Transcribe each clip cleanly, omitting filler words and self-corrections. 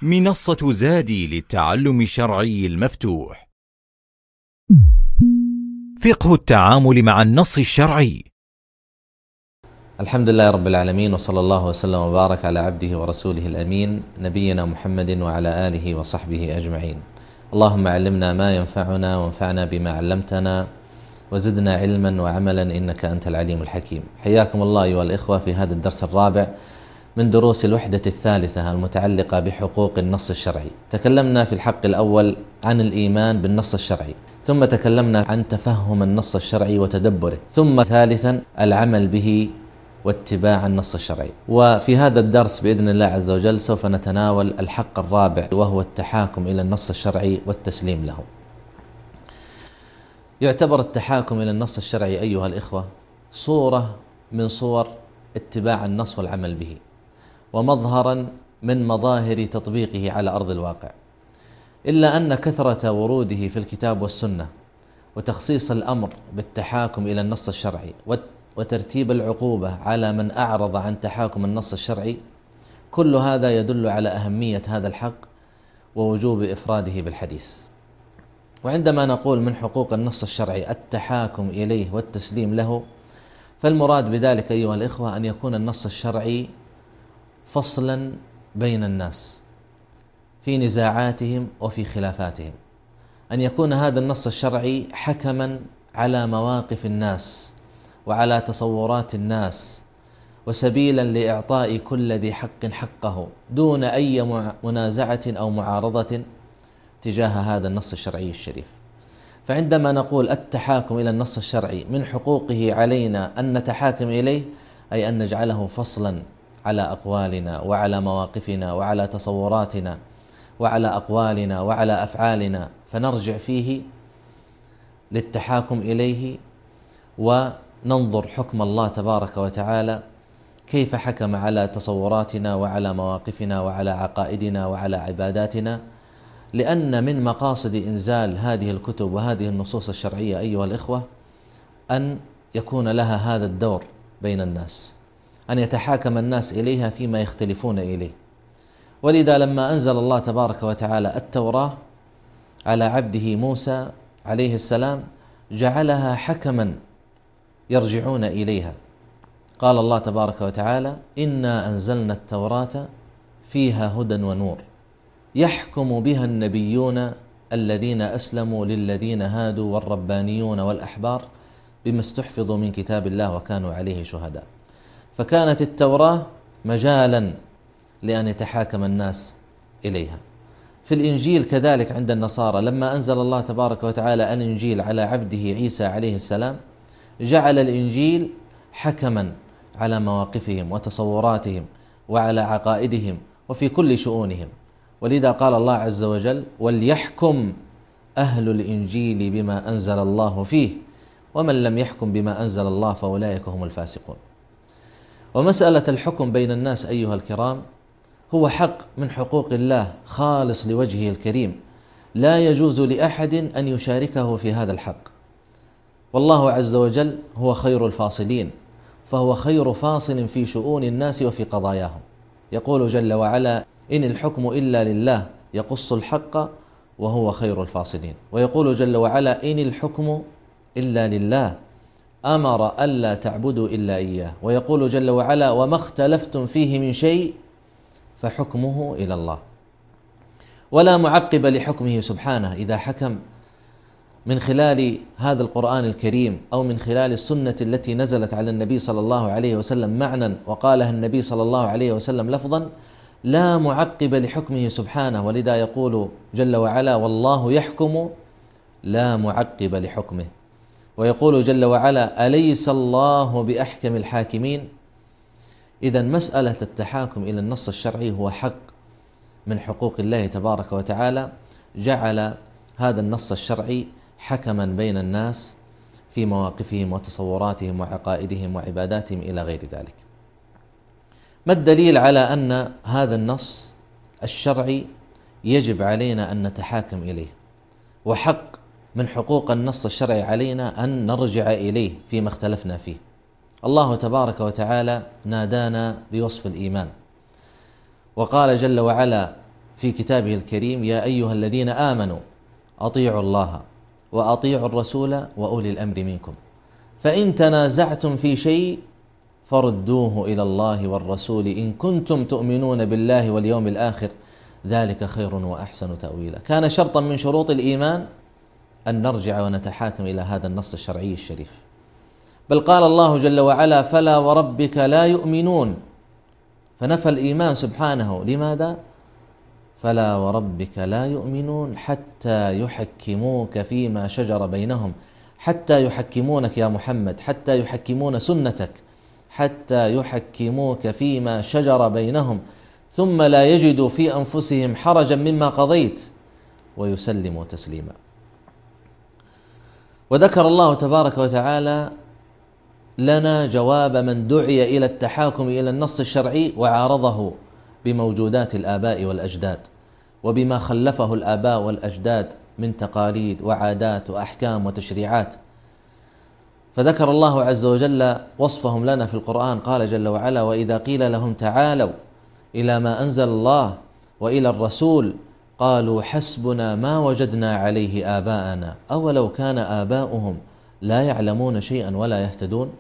منصة زادي للتعلم الشرعي المفتوح. فقه التعامل مع النص الشرعي. الحمد لله رب العالمين، وصلى الله وسلم وبارك على عبده ورسوله الأمين نبينا محمد وعلى آله وصحبه أجمعين. اللهم علمنا ما ينفعنا وانفعنا بما علمتنا وزدنا علما وعملا إنك أنت العليم الحكيم. حياكم الله أيها الإخوة في هذا الدرس الرابع من دروس الوحدة الثالثة المتعلقة بحقوق النص الشرعي. تكلمنا في الحق الأول عن الإيمان بالنص الشرعي، ثم تكلمنا عن تفهم النص الشرعي وتدبره، ثم ثالثا العمل به واتباع النص الشرعي. وفي هذا الدرس بإذن الله عز وجل سوف نتناول الحق الرابع، وهو التحاكم إلى النص الشرعي والتسليم له. يعتبر التحاكم إلى النص الشرعي أيها الإخوة صورة من صور اتباع النص والعمل به، ومظهرا من مظاهر تطبيقه على أرض الواقع، إلا أن كثرة وروده في الكتاب والسنة وتخصيص الأمر بالتحاكم إلى النص الشرعي وترتيب العقوبة على من أعرض عن تحاكم النص الشرعي، كل هذا يدل على أهمية هذا الحق ووجوب إفراده بالحديث. وعندما نقول من حقوق النص الشرعي التحاكم إليه والتسليم له، فالمراد بذلك أيها الإخوة أن يكون النص الشرعي فصلا بين الناس في نزاعاتهم وفي خلافاتهم، أن يكون هذا النص الشرعي حكما على مواقف الناس وعلى تصورات الناس، وسبيلا لإعطاء كل ذي حق حقه دون أي منازعة أو معارضة تجاه هذا النص الشرعي الشريف. فعندما نقول التحاكم إلى النص الشرعي من حقوقه علينا أن نتحاكم إليه، أي أن نجعله فصلا على أقوالنا وعلى مواقفنا وعلى تصوراتنا وعلى أقوالنا وعلى أفعالنا، فنرجع فيه للتحاكم إليه وننظر حكم الله تبارك وتعالى كيف حكم على تصوراتنا وعلى مواقفنا وعلى عقائدنا وعلى عباداتنا. لأن من مقاصد إنزال هذه الكتب وهذه النصوص الشرعية أيها الإخوة أن يكون لها هذا الدور بين الناس، أن يتحاكم الناس إليها فيما يختلفون إليه. ولذا لما أنزل الله تبارك وتعالى التوراة على عبده موسى عليه السلام جعلها حكما يرجعون إليها. قال الله تبارك وتعالى: إنا أنزلنا التوراة فيها هدى ونور يحكم بها النبيون الذين أسلموا للذين هادوا والربانيون والأحبار بما استحفظوا من كتاب الله وكانوا عليه شهداء. فكانت التوراة مجالا لأن يتحاكم الناس إليها. في الإنجيل كذلك عند النصارى لما أنزل الله تبارك وتعالى الإنجيل على عبده عيسى عليه السلام جعل الإنجيل حكما على مواقفهم وتصوراتهم وعلى عقائدهم وفي كل شؤونهم. ولذا قال الله عز وجل: وليحكم أهل الإنجيل بما أنزل الله فيه ومن لم يحكم بما أنزل الله فأولئك هم الفاسقون. ومسألة الحكم بين الناس أيها الكرام هو حق من حقوق الله خالص لوجهه الكريم، لا يجوز لأحد أن يشاركه في هذا الحق. والله عز وجل هو خير الفاصلين، فهو خير فاصل في شؤون الناس وفي قضاياهم. يقول جل وعلا: إن الحكم إلا لله يقص الحق وهو خير الفاصلين. ويقول جل وعلا: إن الحكم إلا لله أمر ألا تعبدوا إلا إياه. ويقول جل وعلا: وما اختلفتم فيه من شيء فحكمه إلى الله. ولا معقب لحكمه سبحانه إذا حكم من خلال هذا القرآن الكريم أو من خلال السنة التي نزلت على النبي صلى الله عليه وسلم معنى وقالها النبي صلى الله عليه وسلم لفظا، لا معقب لحكمه سبحانه. ولذا يقول جل وعلا: والله يحكم لا معقب لحكمه. ويقول جل وعلا: أليس الله بأحكم الحاكمين. إذن مسألة التحاكم إلى النص الشرعي هو حق من حقوق الله تبارك وتعالى، جعل هذا النص الشرعي حكما بين الناس في مواقفهم وتصوراتهم وعقائدهم وعباداتهم إلى غير ذلك. ما الدليل على أن هذا النص الشرعي يجب علينا أن نتحاكم إليه، وحق من حقوق النص الشرعي علينا أن نرجع إليه فيما اختلفنا فيه؟ الله تبارك وتعالى نادانا بوصف الإيمان، وقال جل وعلا: في كتابه الكريم: يا أيها الذين آمنوا أطيعوا الله وأطيعوا الرسول وأولي الأمر منكم، فإن تنازعتم في شيء فردوه إلى الله والرسول إن كنتم تؤمنون بالله واليوم الآخر، ذلك خير وأحسن تأويلا. كان شرطا من شروط الإيمان أن نرجع ونتحاكم إلى هذا النص الشرعي الشريف. بل قال الله جل وعلا: فلا وربك لا يؤمنون، فنفى الإيمان سبحانه. لماذا؟ فلا وربك لا يؤمنون حتى يحكموك فيما شجر بينهم، حتى يحكمونك يا محمد، حتى يحكمون سنتك، حتى يحكموك فيما شجر بينهم ثم لا يجدوا في أنفسهم حرجا مما قضيت ويسلموا تسليما. وذكر الله تبارك وتعالى لنا جواب من دعي إلى التحاكم إلى النص الشرعي وعارضه بموجودات الآباء والأجداد وبما خلفه الآباء والأجداد من تقاليد وعادات وأحكام وتشريعات. فذكر الله عز وجل وصفهم لنا في القرآن، قال جل وعلا: وإذا قيل لهم تعالوا إلى ما أنزل الله وإلى الرسول قالوا حسبنا ما وجدنا عليه آباءنا أولو كان آباؤهم لا يعلمون شيئا ولا يهتدون.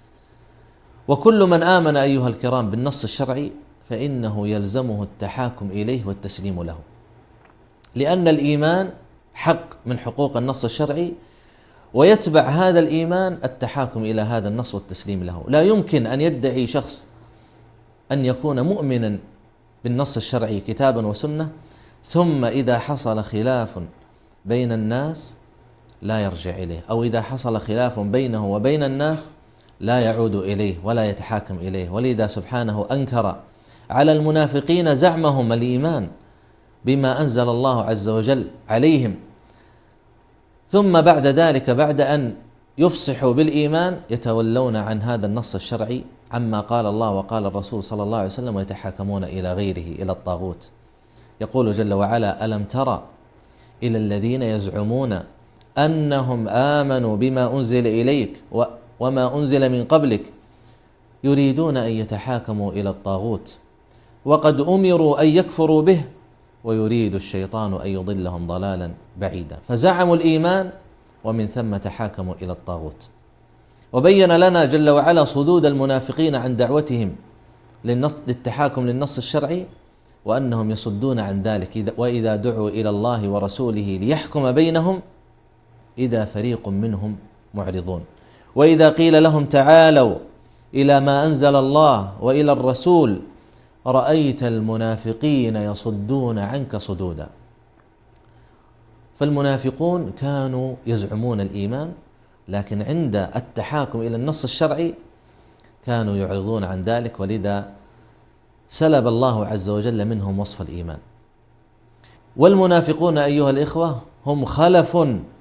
وكل من آمن أيها الكرام بالنص الشرعي فإنه يلزمه التحاكم إليه والتسليم له، لأن الإيمان حق من حقوق النص الشرعي، ويتبع هذا الإيمان التحاكم إلى هذا النص والتسليم له. لا يمكن أن يدعي شخص أن يكون مؤمنا بالنص الشرعي كتابا وسنة ثم إذا حصل خلاف بين الناس لا يرجع إليه، أو إذا حصل خلاف بينه وبين الناس لا يعود إليه ولا يتحاكم إليه. ولذا سبحانه أنكر على المنافقين زعمهم الإيمان بما أنزل الله عز وجل عليهم، ثم بعد ذلك بعد أن يفصحوا بالإيمان يتولون عن هذا النص الشرعي عما قال الله وقال الرسول صلى الله عليه وسلم ويتحاكمون إلى غيره، إلى الطاغوت. يقول جل وعلا: ألم ترى إلى الذين يزعمون أنهم آمنوا بما أنزل إليك وما أنزل من قبلك يريدون أن يتحاكموا إلى الطاغوت وقد أمروا أن يكفروا به ويريد الشيطان أن يضلهم ضلالا بعيدا. فزعموا الإيمان ومن ثم تحاكموا إلى الطاغوت. وبين لنا جل وعلا صدود المنافقين عن دعوتهم للتحاكم للنص الشرعي، وأنهم يصدون عن ذلك، وإذا دعوا إلى الله ورسوله ليحكم بينهم إذا فريق منهم معرضون، وإذا قيل لهم تعالوا إلى ما أنزل الله وإلى الرسول رأيت المنافقين يصدون عنك صدودا. فالمنافقون كانوا يزعمون الإيمان، لكن عند التحاكم إلى النص الشرعي كانوا يعرضون عن ذلك، ولذا سلب الله عز وجل منهم وصف الإيمان. والمنافقون أيها الإخوة هم خلف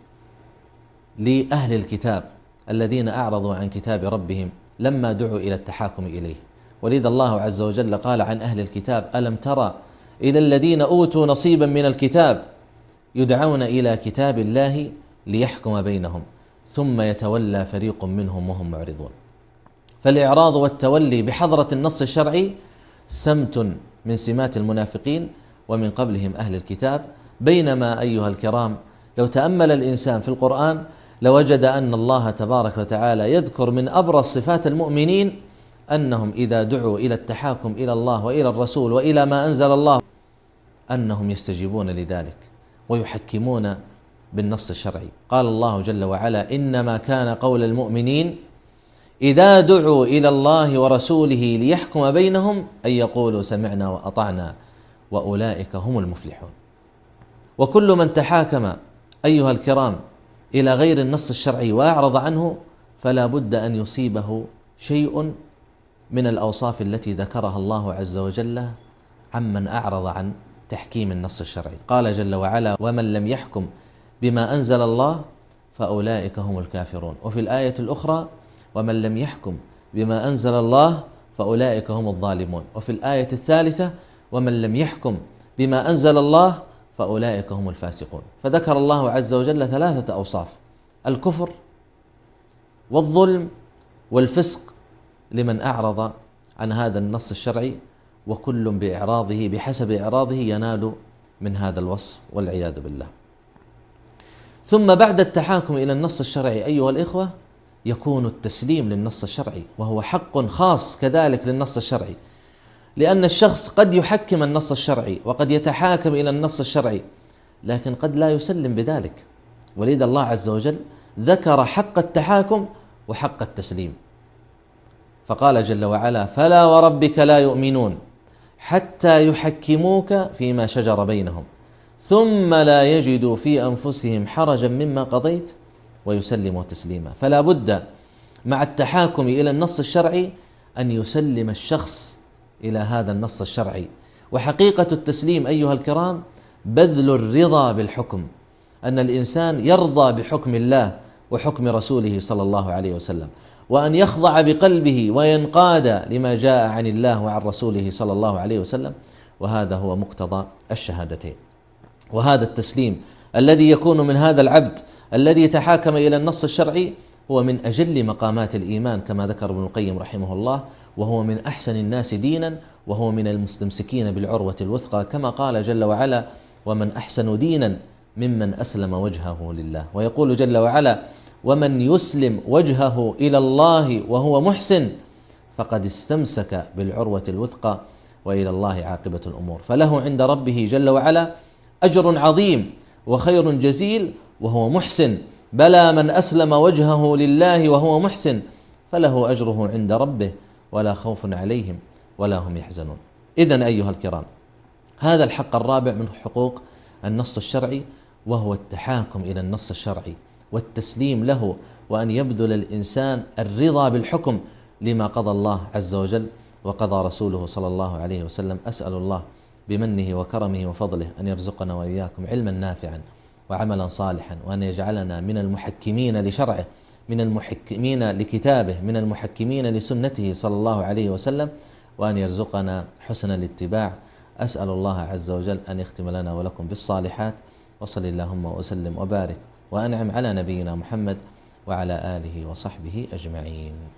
لأهل الكتاب الذين أعرضوا عن كتاب ربهم لما دعوا إلى التحاكم إليه. ولذا الله عز وجل قال عن أهل الكتاب: ألم ترى إلى الذين أوتوا نصيبا من الكتاب يدعون إلى كتاب الله ليحكم بينهم ثم يتولى فريق منهم وهم معرضون. فالإعراض والتولي بحضرة النص الشرعي سمت من سمات المنافقين ومن قبلهم أهل الكتاب. بينما أيها الكرام لو تأمل الإنسان في القرآن لوجد أن الله تبارك وتعالى يذكر من أبرز صفات المؤمنين أنهم إذا دعوا إلى التحاكم إلى الله وإلى الرسول وإلى ما أنزل الله أنهم يستجيبون لذلك ويحكمون بالنص الشرعي. قال الله جل وعلا: إنما كان قول المؤمنين إذا دعوا إلى الله ورسوله ليحكم بينهم أن يقولوا سمعنا وأطعنا وأولئك هم المفلحون. وكل من تحاكم أيها الكرام إلى غير النص الشرعي وأعرض عنه فلا بد أن يصيبه شيء من الأوصاف التي ذكرها الله عز وجل عمن أعرض عن تحكيم النص الشرعي. قال جل وعلا: ومن لم يحكم بما أنزل الله فأولئك هم الكافرون. وفي الآية الأخرى: ومن لم يحكم بما أنزل الله فأولئك هم الظالمون. وفي الآية الثالثة: ومن لم يحكم بما أنزل الله فأولئك هم الفاسقون. فذكر الله عز وجل ثلاثة أوصاف: الكفر والظلم والفسق لمن أعرض عن هذا النص الشرعي وكل بإعراضه بحسب إعراضه ينال من هذا الوصف والعياذ بالله. ثم بعد التحاكم إلى النص الشرعي أيها الإخوة يكون التسليم للنص الشرعي، وهو حق خاص كذلك للنص الشرعي، لأن الشخص قد يحكم النص الشرعي وقد يتحاكم إلى النص الشرعي لكن قد لا يسلم بذلك، ولذا الله عز وجل ذكر حق التحاكم وحق التسليم، فقال جل وعلا: فلا وربك لا يؤمنون حتى يحكموك فيما شجر بينهم ثم لا يجدوا في أنفسهم حرجا مما قضيت ويسلموا تسليما. فلا بد مع التحاكم إلى النص الشرعي أن يسلم الشخص إلى هذا النص الشرعي. وحقيقة التسليم أيها الكرام بذل الرضا بالحكم، أن الإنسان يرضى بحكم الله وحكم رسوله صلى الله عليه وسلم، وأن يخضع بقلبه وينقاد لما جاء عن الله وعن رسوله صلى الله عليه وسلم، وهذا هو مقتضى الشهادتين. وهذا التسليم الذي يكون من هذا العبد الذي تحاكم إلى النص الشرعي هو من أجل مقامات الإيمان كما ذكر ابن القيم رحمه الله، وهو من أحسن الناس دينا، وهو من المستمسكين بالعروة الوثقى كما قال جل وعلا: ومن أحسن دينا ممن أسلم وجهه لله. ويقول جل وعلا: ومن يسلم وجهه إلى الله وهو محسن فقد استمسك بالعروة الوثقى وإلى الله عاقبة الأمور. فله عند ربه جل وعلا أجر عظيم وخير جزيل وهو محسن. بلى من أسلم وجهه لله وهو محسن فله أجره عند ربه ولا خوف عليهم ولا هم يحزنون. إذن أيها الكرام، هذا الحق الرابع من حقوق النص الشرعي، وهو التحاكم إلى النص الشرعي والتسليم له، وأن يبذل الإنسان الرضا بالحكم لما قضى الله عز وجل وقضى رسوله صلى الله عليه وسلم. أسأل الله بمنه وكرمه وفضله أن يرزقنا وإياكم علما نافعا وعملا صالحا، وأن يجعلنا من المحكمين لشرعه، من المحكمين لكتابه، من المحكمين لسنته صلى الله عليه وسلم، وأن يرزقنا حسن الاتباع. أسأل الله عز وجل أن يختم لنا ولكم بالصالحات، وصل اللهم وسلم وبارك وأنعم على نبينا محمد وعلى آله وصحبه أجمعين.